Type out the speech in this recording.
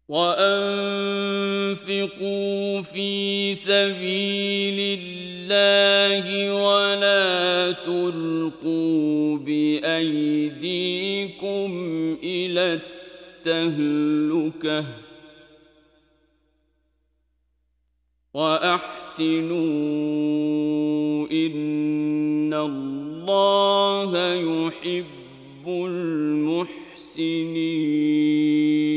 وأنفقوا في سبيل الله ولا تلقوا بأيديكم إلى التهلكة وأحسنوا إن الله يحب المحسنين